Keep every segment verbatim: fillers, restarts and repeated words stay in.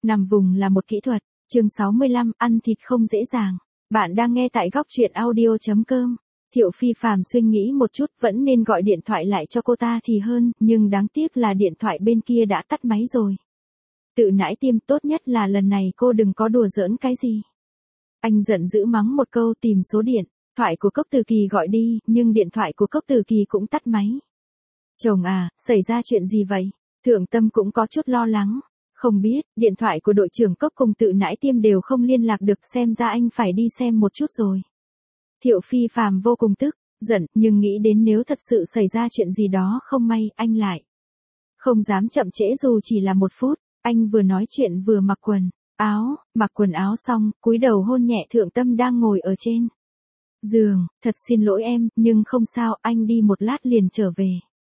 Nằm vùng là một kỹ thuật. Chương sáu mươi lăm, ăn thịt không dễ dàng. Bạn đang nghe tại góc truyện audio chấm com. Thiệu Phi Phàm suy nghĩ một chút, vẫn nên gọi điện thoại lại cho cô ta thì hơn, nhưng đáng tiếc là điện thoại bên kia đã tắt máy rồi. Tự nãi tiêm, tốt nhất là lần này cô đừng có đùa giỡn cái gì. Anh giận dữ mắng một câu, tìm số điện thoại của Cốc Từ Kỳ gọi đi, nhưng điện thoại của Cốc Từ Kỳ cũng tắt máy. Chồng à, xảy ra chuyện gì vậy? Thượng Tâm cũng có chút lo lắng. Không biết, điện thoại của đội trưởng Cốc cùng Tự nãi tiêm đều không liên lạc được, xem ra anh phải đi xem một chút rồi. Thiệu Phi Phàm vô cùng tức, giận, nhưng nghĩ đến nếu thật sự xảy ra chuyện gì đó không may, anh lại không dám chậm trễ dù chỉ là một phút. Anh vừa nói chuyện vừa mặc quần áo, mặc quần áo xong, cúi đầu hôn nhẹ Thượng Tâm đang ngồi ở trên giường. Thật xin lỗi em, nhưng không sao, anh đi một lát liền trở về.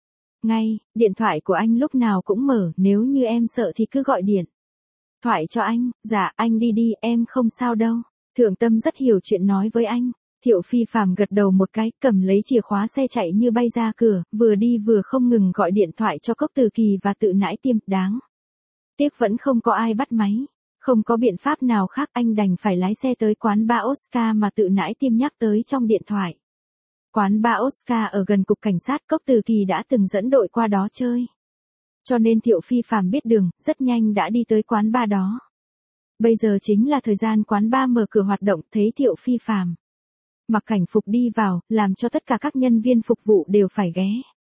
Ngay, điện thoại của anh lúc nào cũng mở, nếu như em sợ thì cứ gọi điện thoại cho anh. Dạ, anh đi đi, em không sao đâu. Thượng Tâm rất hiểu chuyện nói với anh. Thiệu Phi Phàm gật đầu một cái, cầm lấy chìa khóa xe chạy như bay ra cửa, vừa đi vừa không ngừng gọi điện thoại cho Cốc Từ Kỳ và Tự nãi tiêm. Đáng tiếc vẫn không có ai bắt máy. Không có biện pháp nào khác, anh đành phải lái xe tới quán bar Oscar mà Tự nãi tiêm nhắc tới trong điện thoại. Quán bar Oscar ở gần cục cảnh sát, Cốc Từ Kỳ đã từng dẫn đội qua đó chơi. Cho nên Thiệu Phi Phàm biết đường, rất nhanh đã đi tới quán bar đó. Bây giờ chính là thời gian quán bar mở cửa hoạt động, thấy Thiệu Phi Phàm mặc cảnh phục đi vào, làm cho tất cả các nhân viên phục vụ đều phải ghé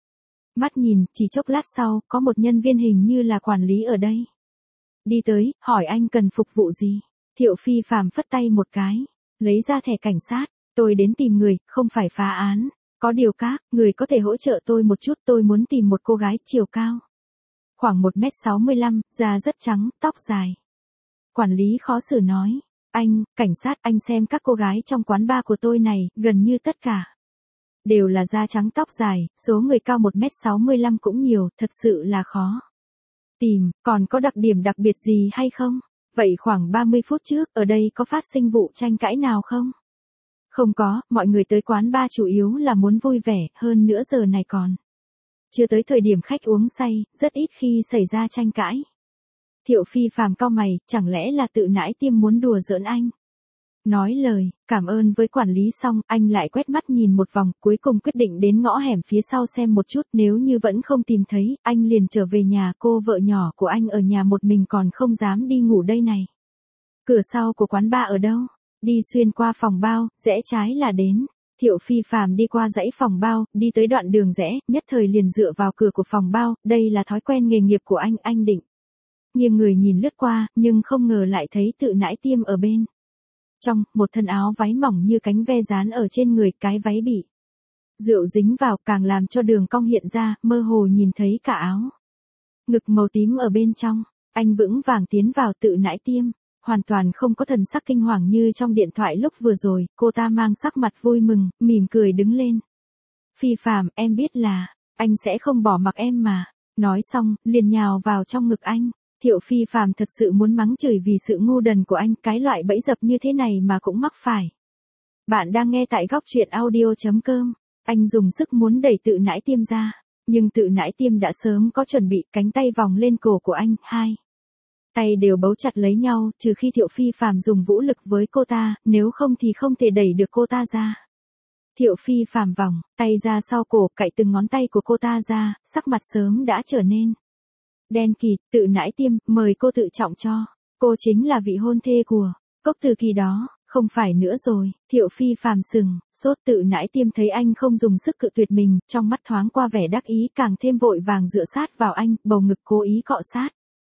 mắt nhìn. Chỉ chốc lát sau, có một nhân viên hình như là quản lý ở đây đi tới, hỏi anh cần phục vụ gì. Thiệu Phi Phàm phất tay một cái, lấy ra thẻ cảnh sát. Tôi đến tìm người, không phải phá án. Có điều các người có thể hỗ trợ tôi một chút, tôi muốn tìm một cô gái chiều cao khoảng một mét sáu mươi lăm, da rất trắng, tóc dài. Quản lý khó xử nói. Anh, cảnh sát, anh xem các cô gái trong quán bar của tôi này, gần như tất cả đều là da trắng tóc dài, số người cao một mét sáu mươi lăm cũng nhiều, thật sự là khó tìm. Còn có đặc điểm đặc biệt gì hay không? Vậy khoảng ba mươi phút trước, ở đây có phát sinh vụ tranh cãi nào không? Không có, mọi người tới quán bar chủ yếu là muốn vui vẻ, hơn nữa giờ này còn chưa tới thời điểm khách uống say, rất ít khi xảy ra tranh cãi. Thiệu Phi Phàm cau mày, chẳng lẽ là Tự nãi tiêm muốn đùa giỡn anh? Nói lời cảm ơn với quản lý xong, anh lại quét mắt nhìn một vòng, cuối cùng quyết định đến ngõ hẻm phía sau xem một chút, nếu như vẫn không tìm thấy, anh liền trở về nhà. Cô vợ nhỏ của anh ở nhà một mình còn không dám đi ngủ đây này. Cửa sau của quán bar ở đâu? Đi xuyên qua phòng bao, rẽ trái là đến. Thiệu Phi Phàm đi qua dãy phòng bao, đi tới đoạn đường rẽ, nhất thời liền dựa vào cửa của phòng bao. Đây là thói quen nghề nghiệp của anh, anh định nghiêng người nhìn lướt qua, nhưng không ngờ lại thấy Tự nãi tiêm ở bên trong, một thân áo váy mỏng như cánh ve dán ở trên người, cái váy bị rượu dính vào, càng làm cho đường cong hiện ra, mơ hồ nhìn thấy cả áo ngực màu tím ở bên trong. Anh vững vàng tiến vào. Tự nãi tiêm hoàn toàn không có thần sắc kinh hoàng như trong điện thoại lúc vừa rồi, cô ta mang sắc mặt vui mừng, mỉm cười đứng lên. Phi Phàm, em biết là anh sẽ không bỏ mặc em mà. Nói xong, liền nhào vào trong ngực anh. Thiệu Phi Phàm thật sự muốn mắng chửi vì sự ngu đần của anh, cái loại bẫy dập như thế này mà cũng mắc phải. Bạn đang nghe tại góc truyện audio chấm com. Anh dùng sức muốn đẩy Tự nãi tiêm ra, nhưng Tự nãi tiêm đã sớm có chuẩn bị, cánh tay vòng lên cổ của anh, hai tay đều bấu chặt lấy nhau, trừ khi Thiệu Phi Phàm dùng vũ lực với cô ta, nếu không thì không thể đẩy được cô ta ra. Thiệu Phi Phàm vòng tay ra sau cổ, cạy từng ngón tay của cô ta ra, sắc mặt sớm đã trở nên đen kịt. Tự nãi tiêm, mời cô tự trọng cho. Cô chính là vị hôn thê của Cốc Từ Kỳ đó, không phải nữa rồi. Thiệu Phi Phàm sừng sốt. Tự nãi tiêm thấy anh không dùng sức cự tuyệt mình, trong mắt thoáng qua vẻ đắc ý, càng thêm vội vàng dựa sát vào anh, bầu ngực cố ý cọ sát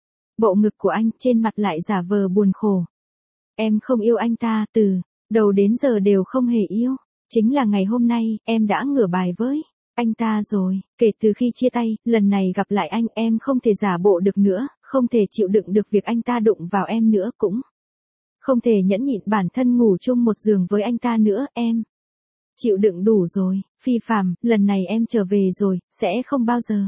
bộ ngực của anh, trên mặt lại giả vờ buồn khổ. Em không yêu anh ta, từ đầu đến giờ đều không hề yêu. Chính là ngày hôm nay, em đã ngửa bài với anh ta rồi. Kể từ khi chia tay, lần này gặp lại anh, em không thể giả bộ được nữa, không thể chịu đựng được việc anh ta đụng vào em nữa, cũng không thể nhẫn nhịn bản thân ngủ chung một giường với anh ta nữa. Em chịu đựng đủ rồi. Phi Phàm, lần này em trở về rồi, sẽ không bao giờ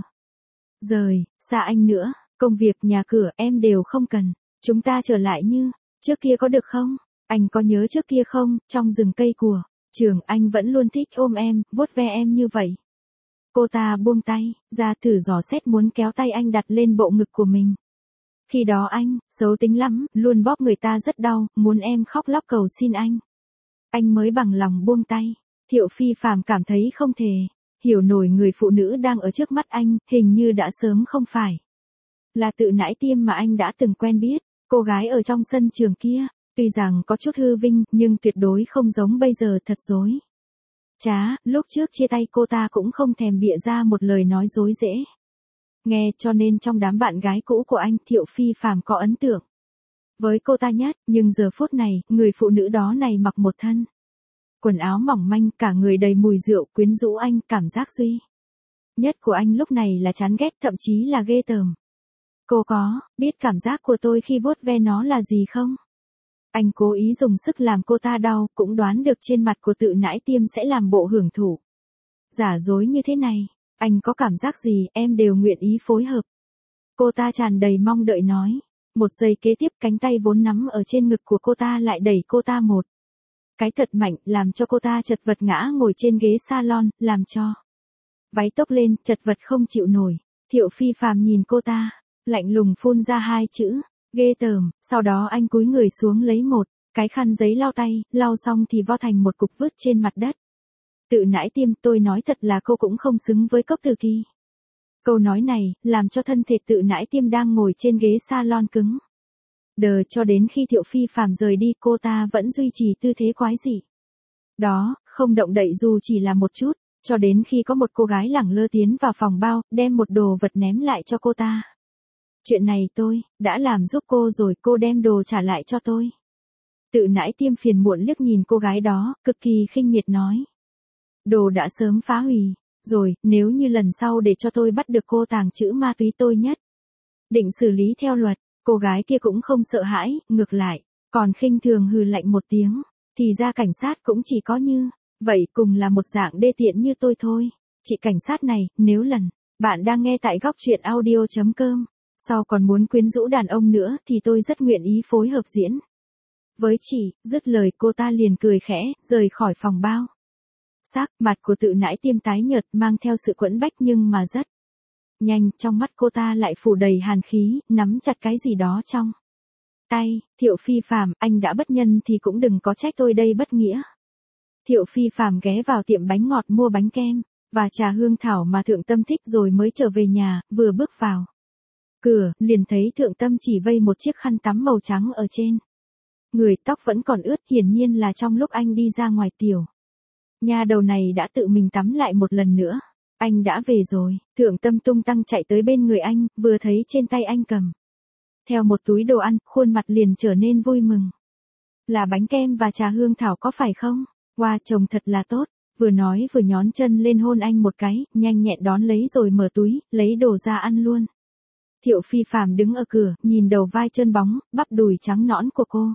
rời xa anh nữa. Công việc, nhà cửa, em đều không cần. Chúng ta trở lại như trước kia có được không? Anh có nhớ trước kia không, trong rừng cây của trường, anh vẫn luôn thích ôm em, vuốt ve em như vậy. Cô ta buông tay ra, thử dò xét muốn kéo tay anh đặt lên bộ ngực của mình. Khi đó anh, xấu tính lắm, luôn bóp người ta rất đau, muốn em khóc lóc cầu xin anh. Anh mới bằng lòng buông tay. Thiệu Phi Phàm cảm thấy không thể hiểu nổi người phụ nữ đang ở trước mắt anh, hình như đã sớm không phải là Tự Nãi Tiêm mà anh đã từng quen biết. Cô gái ở trong sân trường kia, tuy rằng có chút hư vinh, nhưng tuyệt đối không giống bây giờ thật dối trá. Lúc trước chia tay cô ta cũng không thèm bịa ra một lời nói dối dễ nghe, cho nên trong đám bạn gái cũ của anh, Thiệu Phi Phàm có ấn tượng với cô ta nhất. Nhưng giờ phút này, người phụ nữ đó này mặc một thân quần áo mỏng manh, cả người đầy mùi rượu, quyến rũ anh. Cảm giác duy nhất của anh lúc này là chán ghét, thậm chí là ghê tởm. Cô có biết cảm giác của tôi khi vuốt ve nó là gì không? Anh cố ý dùng sức làm cô ta đau, cũng đoán được trên mặt của Tự Nãi Tiêm sẽ làm bộ hưởng thụ giả dối như thế này. Anh có cảm giác gì, em đều nguyện ý phối hợp. Cô ta tràn đầy mong đợi nói. Một giây kế tiếp, cánh tay vốn nắm ở trên ngực của cô ta lại đẩy cô ta một cái thật mạnh, làm cho cô ta chật vật ngã ngồi trên ghế salon, làm cho váy tốc lên, chật vật không chịu nổi. Thiệu Phi Phàm nhìn cô ta, lạnh lùng phun ra hai chữ, ghê tởm. Sau đó anh cúi người xuống lấy một cái khăn giấy lau tay, lau xong thì vo thành một cục vứt trên mặt đất. Tự Nãi Tiêm, tôi nói thật là cô cũng không xứng với Cốc Từ Kỳ. Câu nói này, làm cho thân thể Tự Nãi Tiêm đang ngồi trên ghế salon cứng đờ, cho đến khi Thiệu Phi Phàm rời đi, cô ta vẫn duy trì tư thế quái dị đó, không động đậy dù chỉ là một chút, cho đến khi có một cô gái lẳng lơ tiến vào phòng bao, đem một đồ vật ném lại cho cô ta. Chuyện này tôi đã làm giúp cô rồi, cô đem đồ trả lại cho tôi. Tự Nãi Tiêm phiền muộn liếc nhìn cô gái đó, cực kỳ khinh miệt nói. Đồ đã sớm phá hủy rồi, nếu như lần sau để cho tôi bắt được cô tàng trữ ma túy, tôi nhất định xử lý theo luật. Cô gái kia cũng không sợ hãi, ngược lại, còn khinh thường hừ lạnh một tiếng. Thì ra cảnh sát cũng chỉ có như vậy, cùng là một dạng đê tiện như tôi thôi. Chị cảnh sát này, nếu lần bạn đang nghe tại góc truyện audio chấm com, sau còn muốn quyến rũ đàn ông nữa thì tôi rất nguyện ý phối hợp diễn với chị. Dứt lời cô ta liền cười khẽ, rời khỏi phòng bao. Sắc mặt của Tự Nãi Tiêm tái nhợt, mang theo sự quẫn bách, nhưng mà rất nhanh, trong mắt cô ta lại phủ đầy hàn khí, nắm chặt cái gì đó trong tay. Thiệu Phi Phàm, anh đã bất nhân thì cũng đừng có trách tôi đây bất nghĩa. Thiệu Phi Phàm ghé vào tiệm bánh ngọt mua bánh kem và trà hương thảo mà Thượng Tâm thích rồi mới trở về nhà. Vừa bước vào cửa, liền thấy Thượng Tâm chỉ vây một chiếc khăn tắm màu trắng ở trên người, tóc vẫn còn ướt, hiển nhiên là trong lúc anh đi ra ngoài tiểu nhà đầu này đã tự mình tắm lại một lần nữa. Anh đã về rồi. Thượng Tâm tung tăng chạy tới bên người anh, vừa thấy trên tay anh cầm theo một túi đồ ăn, khuôn mặt liền trở nên vui mừng. Là bánh kem và trà hương thảo có phải không? Wow, chồng thật là tốt. Vừa nói vừa nhón chân lên hôn anh một cái, nhanh nhẹn đón lấy rồi mở túi, lấy đồ ra ăn luôn. Thiệu Phi Phàm đứng ở cửa, nhìn đầu vai trơn bóng, bắp đùi trắng nõn của cô.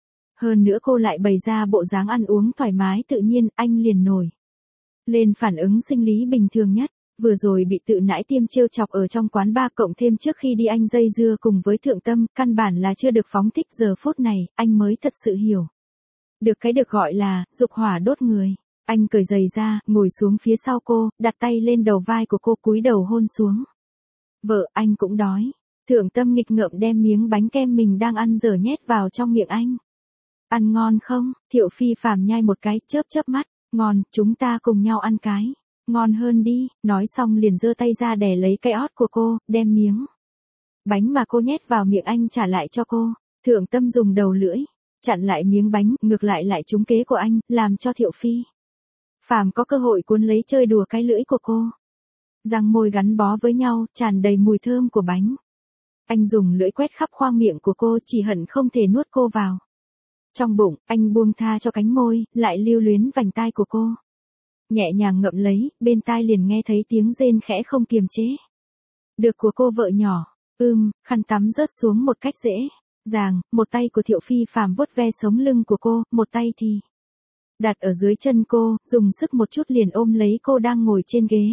Hơn nữa cô lại bày ra bộ dáng ăn uống thoải mái tự nhiên, anh liền nổi lên phản ứng sinh lý bình thường nhất. Vừa rồi bị Tự Nãi Tiêm trêu chọc ở trong quán bar, cộng thêm trước khi đi anh dây dưa cùng với Thượng Tâm, căn bản là chưa được phóng thích. Giờ phút này, anh mới thật sự hiểu được cái được gọi là dục hỏa đốt người. Anh cởi giày ra, ngồi xuống phía sau cô, đặt tay lên đầu vai của cô, cúi đầu hôn xuống. Vợ, anh cũng đói. Thượng Tâm nghịch ngợm đem miếng bánh kem mình đang ăn dở nhét vào trong miệng anh. Ăn ngon không? Thiệu Phi Phàm nhai một cái, chớp chớp mắt. Ngon, chúng ta cùng nhau ăn cái ngon hơn đi. Nói xong liền giơ tay ra đè lấy cái ót của cô, đem miếng bánh mà cô nhét vào miệng anh trả lại cho cô. Thượng Tâm dùng đầu lưỡi chặn lại miếng bánh, ngược lại lại trúng kế của anh, làm cho Thiệu Phi Phàm có cơ hội cuốn lấy chơi đùa cái lưỡi của cô. Răng môi gắn bó với nhau, tràn đầy mùi thơm của bánh. Anh dùng lưỡi quét khắp khoang miệng của cô, chỉ hận không thể nuốt cô vào trong bụng. Anh buông tha cho cánh môi, lại lưu luyến vành tai của cô. Nhẹ nhàng ngậm lấy, bên tai liền nghe thấy tiếng rên khẽ không kiềm chế được của cô vợ nhỏ. Ưm, khăn tắm rớt xuống một cách dễ dàng, một tay của Thiệu Phi Phàm vuốt ve sống lưng của cô, một tay thì đặt ở dưới chân cô, dùng sức một chút liền ôm lấy cô đang ngồi trên ghế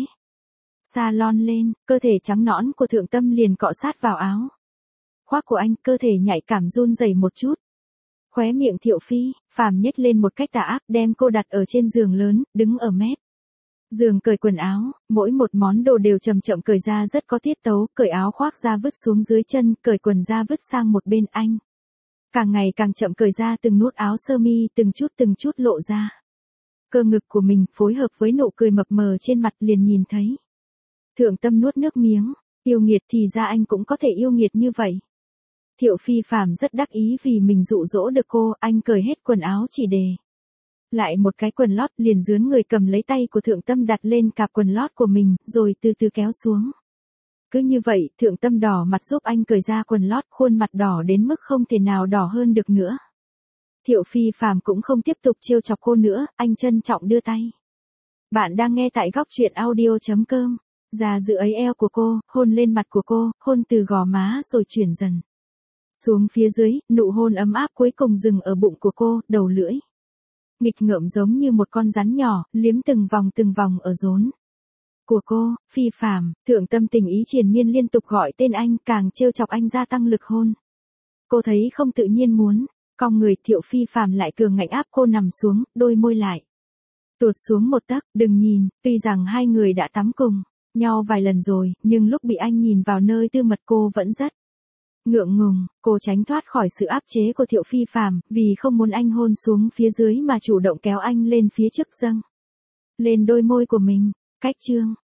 salon lên. Cơ thể trắng nõn của Thượng Tâm liền cọ sát vào áo khoác của anh, cơ thể nhạy cảm run rẩy một chút. Khóe miệng Thiệu Phi Phàm nhếch lên một cách tà ác, đem cô đặt ở trên giường lớn, đứng ở mép Giường cởi quần áo, mỗi một món đồ đều chậm chậm cởi ra rất có tiết tấu, cởi áo khoác ra vứt xuống dưới chân, cởi quần ra vứt sang một bên anh. Càng ngày càng chậm cởi ra từng nút áo sơ mi, từng chút từng chút lộ ra. Cơ ngực của mình phối hợp với nụ cười mập mờ trên mặt liền nhìn thấy. Thượng Tâm nuốt nước miếng, yêu nghiệt thì ra anh cũng có thể yêu nghiệt như vậy. Thiệu Phi Phàm rất đắc ý vì mình dụ dỗ được cô, anh cởi hết quần áo chỉ để lại một cái quần lót, liền dướn người cầm lấy tay của Thượng Tâm đặt lên cạp quần lót của mình, rồi từ từ kéo xuống. Cứ như vậy, Thượng Tâm đỏ mặt giúp anh cởi ra quần lót, khuôn mặt đỏ đến mức không thể nào đỏ hơn được nữa. Thiệu Phi Phàm cũng không tiếp tục trêu chọc cô nữa, anh trân trọng đưa tay. Bạn đang nghe tại góc truyện audio chấm com. Ra giữ ấy eo của cô, hôn lên mặt của cô, hôn từ gò má rồi chuyển dần xuống phía dưới, nụ hôn ấm áp cuối cùng dừng ở bụng của cô, đầu lưỡi nghịch ngợm giống như một con rắn nhỏ, liếm từng vòng từng vòng ở rốn của cô. Phi Phàm, Thượng Tâm tình ý triền miên liên tục gọi tên anh, càng trêu chọc anh gia tăng lực hôn. Cô thấy không tự nhiên muốn cong người, Thiệu Phi Phàm lại cường ngạnh áp cô nằm xuống, đôi môi lại tuột xuống một tấc. Đừng nhìn, tuy rằng hai người đã tắm cùng nhau vài lần rồi, nhưng lúc bị anh nhìn vào nơi tư mật cô vẫn rất ngượng ngùng. Cô tránh thoát khỏi sự áp chế của Thiệu Phi Phàm, vì không muốn anh hôn xuống phía dưới mà chủ động kéo anh lên phía trước, dâng lên đôi môi của mình. Cách chương